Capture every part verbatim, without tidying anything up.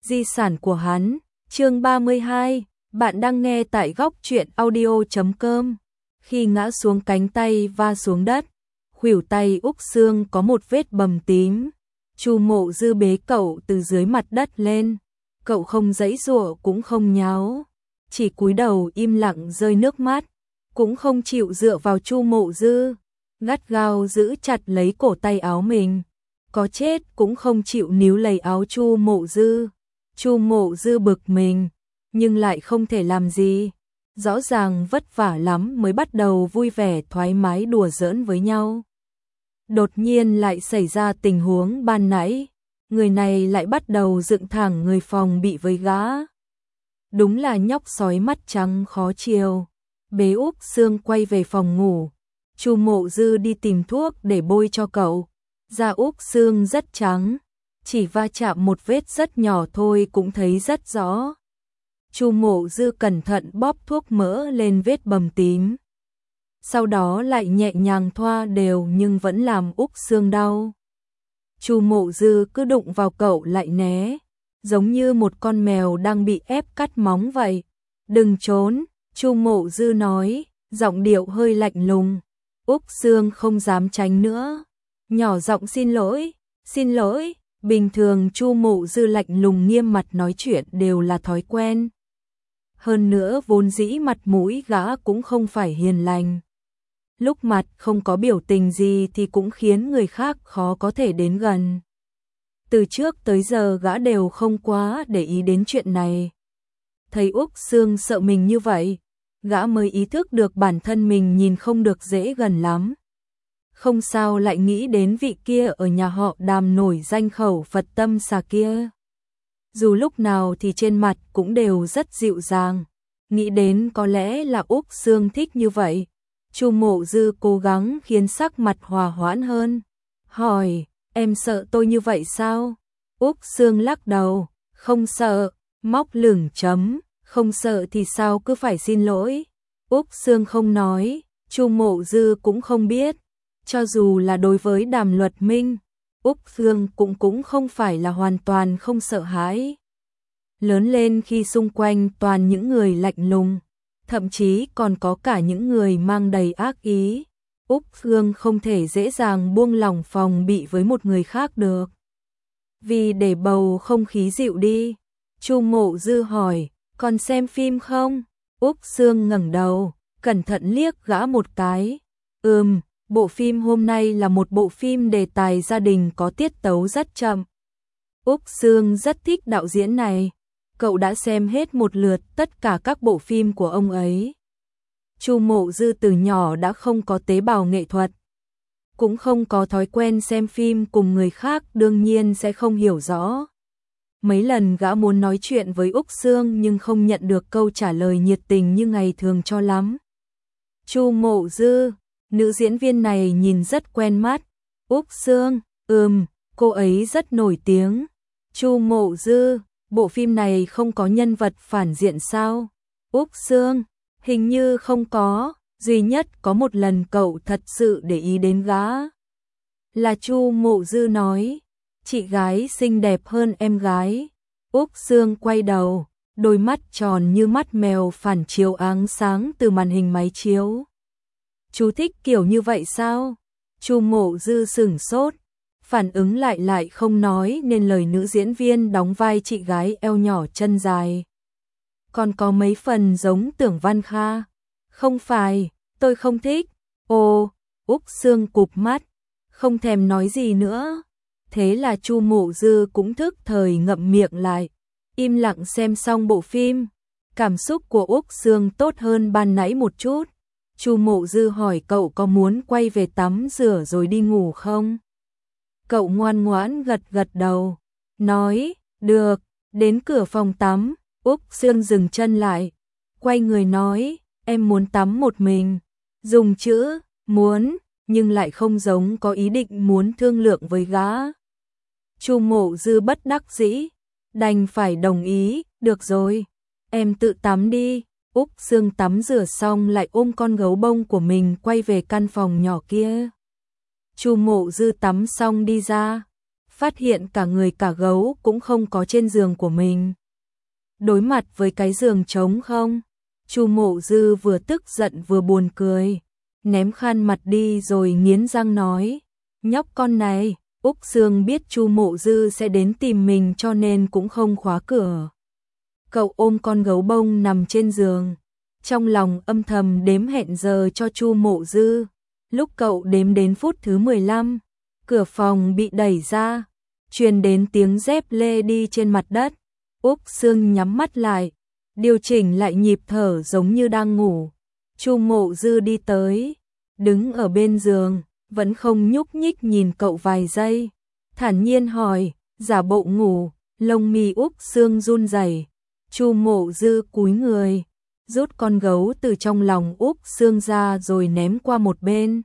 di sản của hắn. Chương ba mươi hai, bạn đang nghe tại góc truyện audio chấm com. Khi ngã xuống cánh tay va xuống đất, khuỷu tay Úc Sương có một vết bầm tím. Chu Mộ Dư bế cậu từ dưới mặt đất lên, cậu không giãy giụa cũng không nháo, chỉ cúi đầu im lặng rơi nước mắt, cũng không chịu dựa vào Chu Mộ Dư, gắt gao giữ chặt lấy cổ tay áo mình, có chết cũng không chịu níu lấy áo Chu Mộ Dư. Chu Mộ Dư bực mình, nhưng lại không thể làm gì. Rõ ràng vất vả lắm mới bắt đầu vui vẻ thoải mái đùa giỡn với nhau. Đột nhiên lại xảy ra tình huống ban nãy, người này lại bắt đầu dựng thẳng người phòng bị với gã. Đúng là nhóc sói mắt trắng khó chiều. Bế Úc Sương quay về phòng ngủ, Chu Mộ Dư đi tìm thuốc để bôi cho cậu. Da Úc Sương rất trắng, chỉ va chạm một vết rất nhỏ thôi cũng thấy rất rõ. Chu Mộ Dư cẩn thận bóp thuốc mỡ lên vết bầm tím, sau đó lại nhẹ nhàng thoa đều nhưng vẫn làm Úc Sương đau. Chu Mộ Dư cứ đụng vào cậu lại né, giống như một con mèo đang bị ép cắt móng vậy. Đừng trốn, Chu Mộ Dư nói, giọng điệu hơi lạnh lùng. Úc Sương không dám tránh nữa, nhỏ giọng xin lỗi, xin lỗi. Bình thường Chu Mộ Dư lạnh lùng nghiêm mặt nói chuyện đều là thói quen. Hơn nữa vốn dĩ mặt mũi gã cũng không phải hiền lành. Lúc mặt không có biểu tình gì thì cũng khiến người khác khó có thể đến gần. Từ trước tới giờ gã đều không quá để ý đến chuyện này. Thấy Úc Sương sợ mình như vậy, gã mới ý thức được bản thân mình nhìn không được dễ gần lắm. Không sao lại nghĩ đến vị kia ở nhà họ Đàm nổi danh khẩu Phật tâm xà kia. Dù lúc nào thì trên mặt cũng đều rất dịu dàng. Nghĩ đến có lẽ là Úc Sương thích như vậy. Chu Mộ Dư cố gắng khiến sắc mặt hòa hoãn hơn. Hỏi, em sợ tôi như vậy sao? Úc Sương lắc đầu, không sợ, móc lửng chấm, không sợ thì sao cứ phải xin lỗi. Úc Sương không nói, Chu Mộ Dư cũng không biết. Cho dù là đối với Đàm Luật Minh, Úc Sương cũng cũng không phải là hoàn toàn không sợ hãi. Lớn lên khi xung quanh toàn những người lạnh lùng, thậm chí còn có cả những người mang đầy ác ý. Úc Sương không thể dễ dàng buông lỏng phòng bị với một người khác được. Vì để bầu không khí dịu đi, Chu Mộ Dư hỏi, còn xem phim không? Úc Sương ngẩng đầu, cẩn thận liếc gã một cái. Ừm. Bộ phim hôm nay là một bộ phim đề tài gia đình có tiết tấu rất chậm. Úc Sương rất thích đạo diễn này. Cậu đã xem hết một lượt tất cả các bộ phim của ông ấy. Chu Mộ Dư từ nhỏ đã không có tế bào nghệ thuật, cũng không có thói quen xem phim cùng người khác, đương nhiên sẽ không hiểu rõ. Mấy lần gã muốn nói chuyện với Úc Sương nhưng không nhận được câu trả lời nhiệt tình như ngày thường cho lắm. Chu Mộ Dư, nữ diễn viên này nhìn rất quen mắt. Úc Sương, ừm, cô ấy rất nổi tiếng. Chu Mộ Dư, bộ phim này không có nhân vật phản diện sao? Úc Sương, hình như không có, duy nhất có một lần cậu thật sự để ý đến gã. Là Chu Mộ Dư nói, chị gái xinh đẹp hơn em gái. Úc Sương quay đầu, đôi mắt tròn như mắt mèo phản chiếu áng sáng từ màn hình máy chiếu. Chú thích kiểu như vậy sao? Chu Mộ Dư sửng sốt, phản ứng lại lại không nói nên lời nữ diễn viên đóng vai chị gái eo nhỏ chân dài. Còn có mấy phần giống Tưởng Văn Kha. Không phải, tôi không thích. Ồ, Úc Sương cụp mắt, không thèm nói gì nữa. Thế là Chu Mộ Dư cũng thức thời ngậm miệng lại, im lặng xem xong bộ phim. Cảm xúc của Úc Sương tốt hơn ban nãy một chút. Chu Mộ Dư hỏi cậu có muốn quay về tắm rửa rồi đi ngủ không? Cậu ngoan ngoãn gật gật đầu, nói, được. Đến cửa phòng tắm, Úc Sương dừng chân lại, quay người nói, em muốn tắm một mình. Dùng chữ muốn, nhưng lại không giống có ý định muốn thương lượng với gã. Chu Mộ Dư bất đắc dĩ, đành phải đồng ý, được rồi, em tự tắm đi. Úc Sương tắm rửa xong lại ôm con gấu bông của mình quay về căn phòng nhỏ kia. Chu Mộ Dư tắm xong đi ra. phát hiện cả người cả gấu cũng không có trên giường của mình. Đối mặt với cái giường trống không, Chu Mộ Dư vừa tức giận vừa buồn cười, ném khăn mặt đi rồi nghiến răng nói, nhóc con này. Úc Sương biết Chu Mộ Dư sẽ đến tìm mình cho nên cũng không khóa cửa. Cậu ôm con gấu bông nằm trên giường, trong lòng âm thầm đếm hẹn giờ cho Chu Mộ Dư. Lúc cậu đếm đến phút thứ mười lăm, cửa phòng bị đẩy ra, truyền đến tiếng dép lê đi trên mặt đất. Úc Sương nhắm mắt lại, điều chỉnh lại nhịp thở giống như đang ngủ. Chu Mộ Dư đi tới, đứng ở bên giường, vẫn không nhúc nhích nhìn cậu vài giây, thản nhiên hỏi, giả bộ ngủ. Lông mi Úc Sương run rẩy. Chu Mộ Dư cúi người, rút con gấu từ trong lòng Úc Sương ra rồi ném qua một bên.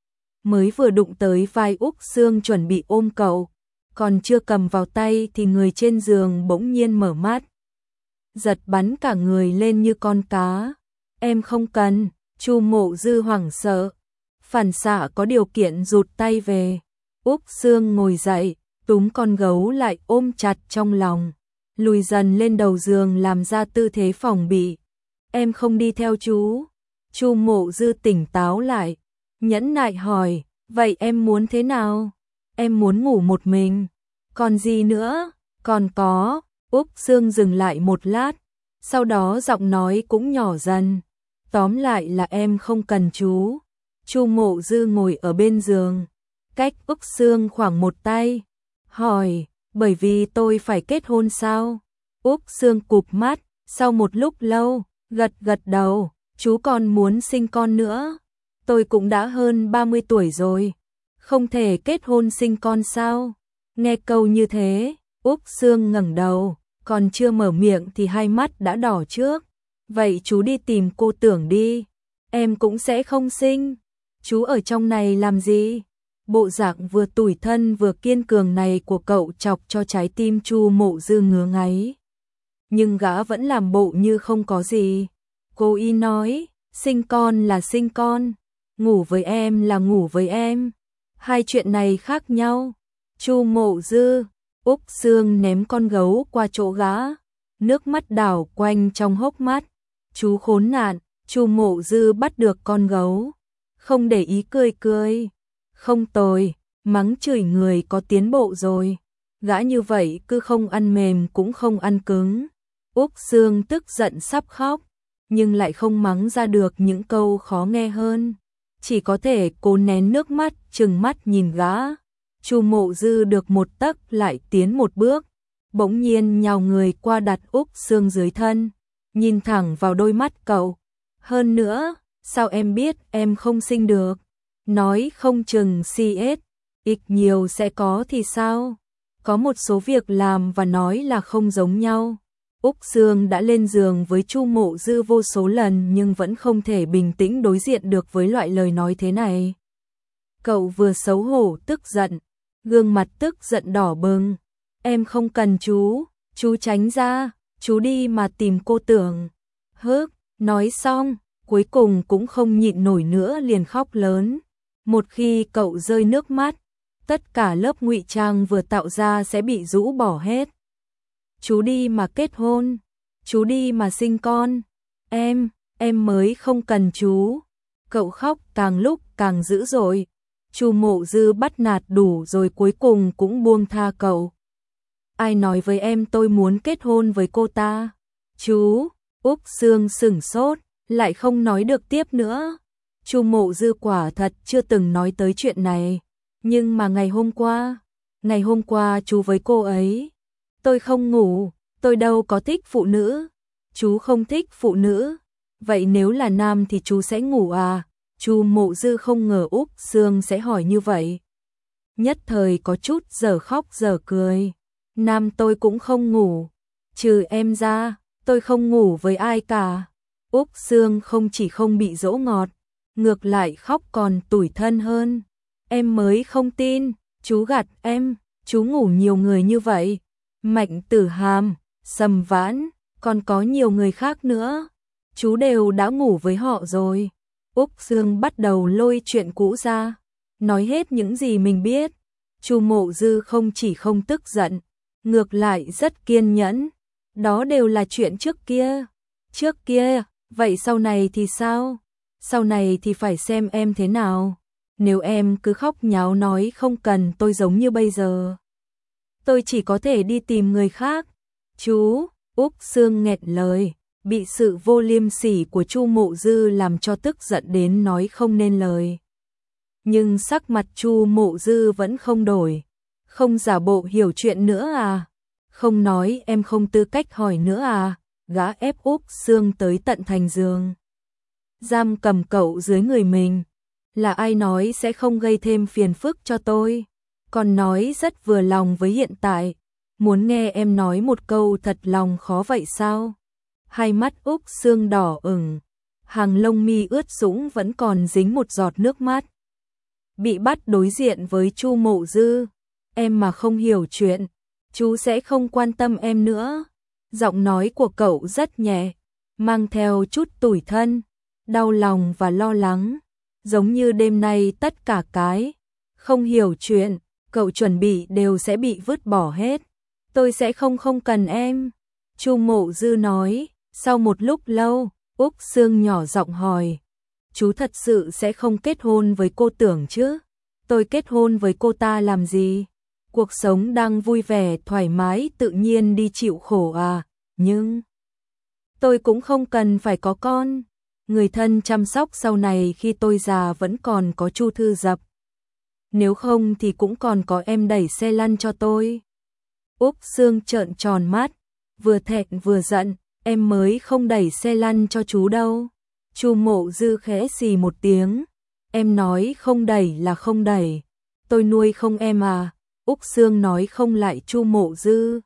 Mới vừa đụng tới vai Úc Sương chuẩn bị ôm cậu, còn chưa cầm vào tay thì người trên giường bỗng nhiên mở mắt, giật bắn cả người lên như con cá. Em không cần. Chu Mộ Dư hoảng sợ, phản xạ có điều kiện rụt tay về. Úc Sương ngồi dậy, túm con gấu lại ôm chặt trong lòng, lùi dần lên đầu giường làm ra tư thế phòng bị. Em không đi theo chú. Chu Mộ Dư tỉnh táo lại, nhẫn nại hỏi, vậy em muốn thế nào? Em muốn ngủ một mình. Còn gì nữa? Còn có. Úc Sương dừng lại một lát, sau đó giọng nói cũng nhỏ dần. Tóm lại là em không cần chú. Chu Mộ Dư ngồi ở bên giường, cách Úc Sương khoảng một tay, hỏi, bởi vì tôi phải kết hôn sao? Úc Sương cụp mắt, sau một lúc lâu, gật gật đầu, chú còn muốn sinh con nữa. Tôi cũng đã hơn ba mươi tuổi rồi, không thể kết hôn sinh con sao? Nghe câu như thế, Úc Sương ngẩng đầu, còn chưa mở miệng thì hai mắt đã đỏ trước. Vậy chú đi tìm cô Tưởng đi, em cũng sẽ không sinh. Chú ở trong này làm gì? Bộ dạng vừa tủi thân vừa kiên cường này của cậu chọc cho trái tim Chu Mộ Dư ngứa ngáy. Nhưng gã vẫn làm bộ như không có gì. Cô y nói, sinh con là sinh con, ngủ với em là ngủ với em. Hai chuyện này khác nhau. Chu Mộ Dư. Úc Sương ném con gấu qua chỗ gã, nước mắt đảo quanh trong hốc mắt. Chú khốn nạn. Chu Mộ Dư bắt được con gấu, không để ý cười cười. Không tồi, mắng chửi người có tiến bộ rồi. Gã như vậy cứ không ăn mềm cũng không ăn cứng. Úc Sương tức giận sắp khóc, nhưng lại không mắng ra được những câu khó nghe hơn. Chỉ có thể cố nén nước mắt, trừng mắt nhìn gã. Chu Mộ Dư được một tấc lại tiến một bước, bỗng nhiên nhào người qua đặt Úc Sương dưới thân, nhìn thẳng vào đôi mắt cậu. Hơn nữa, sao em biết em không sinh được? Nói không chừng xê ét, ít nhiều sẽ có thì sao? Có một số việc làm và nói là không giống nhau. Úc Sương đã lên giường với Chu Mộ Dư vô số lần nhưng vẫn không thể bình tĩnh đối diện được với loại lời nói thế này. Cậu vừa xấu hổ tức giận, gương mặt tức giận đỏ bừng. Em không cần chú, chú tránh ra, chú đi mà tìm cô Tưởng. Hức, nói xong, cuối cùng cũng không nhịn nổi nữa liền khóc lớn. Một khi cậu rơi nước mắt, tất cả lớp ngụy trang vừa tạo ra sẽ bị rũ bỏ hết. Chú đi mà kết hôn, chú đi mà sinh con, em, em mới không cần chú. Cậu khóc càng lúc càng dữ dội. Chu Mộ Dư bắt nạt đủ rồi cuối cùng cũng buông tha cậu. Ai nói với em tôi muốn kết hôn với cô ta? Chú. Úc Sương sửng sốt, lại không nói được tiếp nữa. Chu Mộ Dư quả thật chưa từng nói tới chuyện này. Nhưng mà ngày hôm qua, ngày hôm qua chú với cô ấy. Tôi không ngủ, tôi đâu có thích phụ nữ. Chú không thích phụ nữ. Vậy nếu là nam thì chú sẽ ngủ à? Chu Mộ Dư không ngờ Úc Sương sẽ hỏi như vậy. Nhất thời có chút giờ khóc giờ cười. Nam tôi cũng không ngủ. Trừ em ra, tôi không ngủ với ai cả. Úc Sương không chỉ không bị dỗ ngọt, ngược lại khóc còn tủi thân hơn. Em mới không tin, chú gạt em, chú ngủ nhiều người như vậy. Mạnh Tử Hàm, Sầm Vãn, còn có nhiều người khác nữa. Chú đều đã ngủ với họ rồi. Úc Sương bắt đầu lôi chuyện cũ ra, nói hết những gì mình biết. Chu Mộ Dư không chỉ không tức giận, ngược lại rất kiên nhẫn. Đó đều là chuyện trước kia. Trước kia, vậy sau này thì sao? Sau này thì phải xem em thế nào. Nếu em cứ khóc nháo nói không cần tôi giống như bây giờ, tôi chỉ có thể đi tìm người khác. Chú, Úc Sương nghẹn lời, bị sự vô liêm sỉ của Chu Mộ Dư làm cho tức giận đến nói không nên lời. Nhưng sắc mặt Chu Mộ Dư vẫn không đổi. Không giả bộ hiểu chuyện nữa à? Không nói em không tư cách hỏi nữa à? Gã ép Úc Sương tới tận thành giường, giam cầm cậu dưới người mình. Là ai nói sẽ không gây thêm phiền phức cho tôi? Còn nói rất vừa lòng với hiện tại. Muốn nghe em nói một câu thật lòng khó vậy sao? Hai mắt Úc Sương đỏ ửng, hàng lông mi ướt sũng vẫn còn dính một giọt nước mắt. Bị bắt đối diện với Chu Mộ Dư, em mà không hiểu chuyện, chú sẽ không quan tâm em nữa. Giọng nói của cậu rất nhẹ, mang theo chút tủi thân, đau lòng và lo lắng, giống như đêm nay tất cả cái không hiểu chuyện cậu chuẩn bị đều sẽ bị vứt bỏ hết. Tôi sẽ không không cần em, Chu Mộ Dư nói. Sau một lúc lâu, Úc Sương nhỏ giọng hỏi, chú thật sự sẽ không kết hôn với cô tưởng chứ? Tôi kết hôn với cô ta làm gì? Cuộc sống đang vui vẻ thoải mái tự nhiên đi chịu khổ à? Nhưng tôi cũng không cần phải có con. Người thân chăm sóc sau này khi tôi già vẫn còn có Chu Thư Dập. Nếu không thì cũng còn có em đẩy xe lăn cho tôi. Úc Sương trợn tròn mắt, vừa thẹn vừa giận, em mới không đẩy xe lăn cho chú đâu. Chu Mộ Dư khẽ xì một tiếng, em nói không đẩy là không đẩy, tôi nuôi không em à? Úc Sương nói không lại Chu Mộ Dư,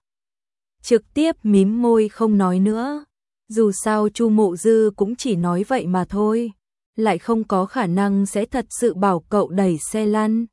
trực tiếp mím môi không nói nữa. Dù sao Chu Mộ Dư cũng chỉ nói vậy mà thôi, lại không có khả năng sẽ thật sự bảo cậu đẩy xe lăn.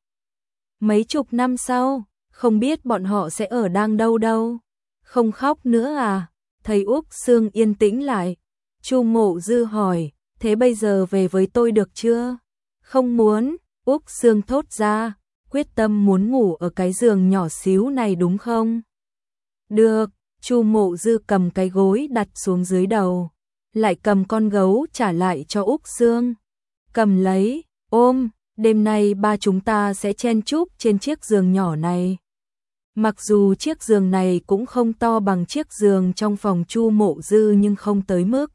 Mấy chục năm sau, không biết bọn họ sẽ ở đang đâu đâu. Không khóc nữa à? Thấy Úc Sương yên tĩnh lại, Chu Mộ Dư hỏi, thế bây giờ về với tôi được chưa? Không muốn, Úc Sương thốt ra, quyết tâm muốn ngủ ở cái giường nhỏ xíu này đúng không? Được, Chu Mộ Dư cầm cái gối đặt xuống dưới đầu, lại cầm con gấu trả lại cho Úc Sương. Cầm lấy, ôm, đêm nay ba chúng ta sẽ chen chúc trên chiếc giường nhỏ này. Mặc dù chiếc giường này cũng không to bằng chiếc giường trong phòng Chu Mộ Dư nhưng không tới mức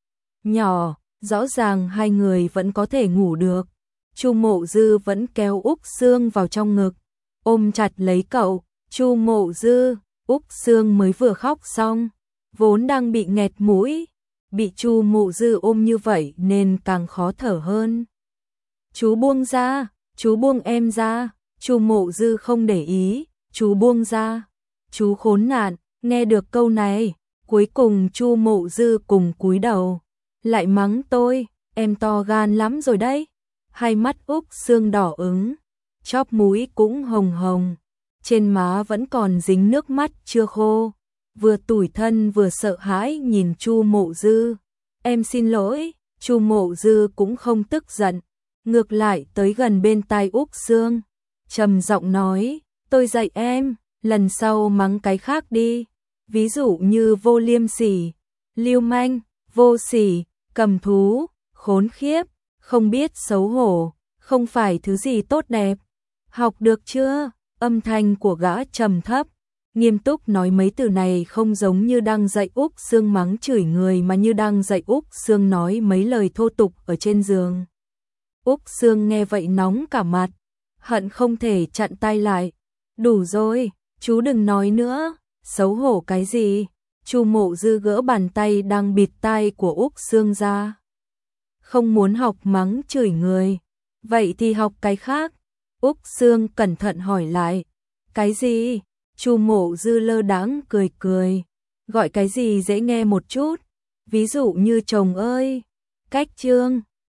nhỏ, rõ ràng hai người vẫn có thể ngủ được. Chu Mộ Dư vẫn kéo Úc Sương vào trong ngực, ôm chặt lấy cậu. Chu Mộ Dư, Úc Sương mới vừa khóc xong, vốn đang bị nghẹt mũi, bị Chu Mộ Dư ôm như vậy nên càng khó thở hơn. Chú buông ra, chú buông em ra. Chu Mộ Dư không để ý, chú buông ra. Chú khốn nạn, nghe được câu này, cuối cùng Chu Mộ Dư cùng cúi đầu, lại mắng tôi, em to gan lắm rồi đấy. Hai mắt Úc Sương đỏ ứng, chóp mũi cũng hồng hồng, trên má vẫn còn dính nước mắt chưa khô, vừa tủi thân vừa sợ hãi nhìn Chu Mộ Dư. Em xin lỗi. Chu Mộ Dư cũng không tức giận, ngược lại tới gần bên tai Úc Sương, trầm giọng nói, tôi dạy em, lần sau mắng cái khác đi, ví dụ như vô liêm sỉ, lưu manh, vô sỉ, cầm thú, khốn khiếp, không biết xấu hổ, không phải thứ gì tốt đẹp. Học được chưa? Âm thanh của gã trầm thấp, nghiêm túc nói mấy từ này không giống như đang dạy Úc Sương mắng chửi người mà như đang dạy Úc Sương nói mấy lời thô tục ở trên giường. Úc Sương nghe vậy nóng cả mặt, hận không thể chặn tay lại. Đủ rồi, chú đừng nói nữa, xấu hổ cái gì? Chu Mộ Dư gỡ bàn tay đang bịt tai của Úc Sương ra. Không muốn học mắng chửi người, vậy thì học cái khác. Úc Sương cẩn thận hỏi lại, cái gì? Chu Mộ Dư lơ đãng cười cười, gọi cái gì dễ nghe một chút, ví dụ như chồng ơi, cách trương.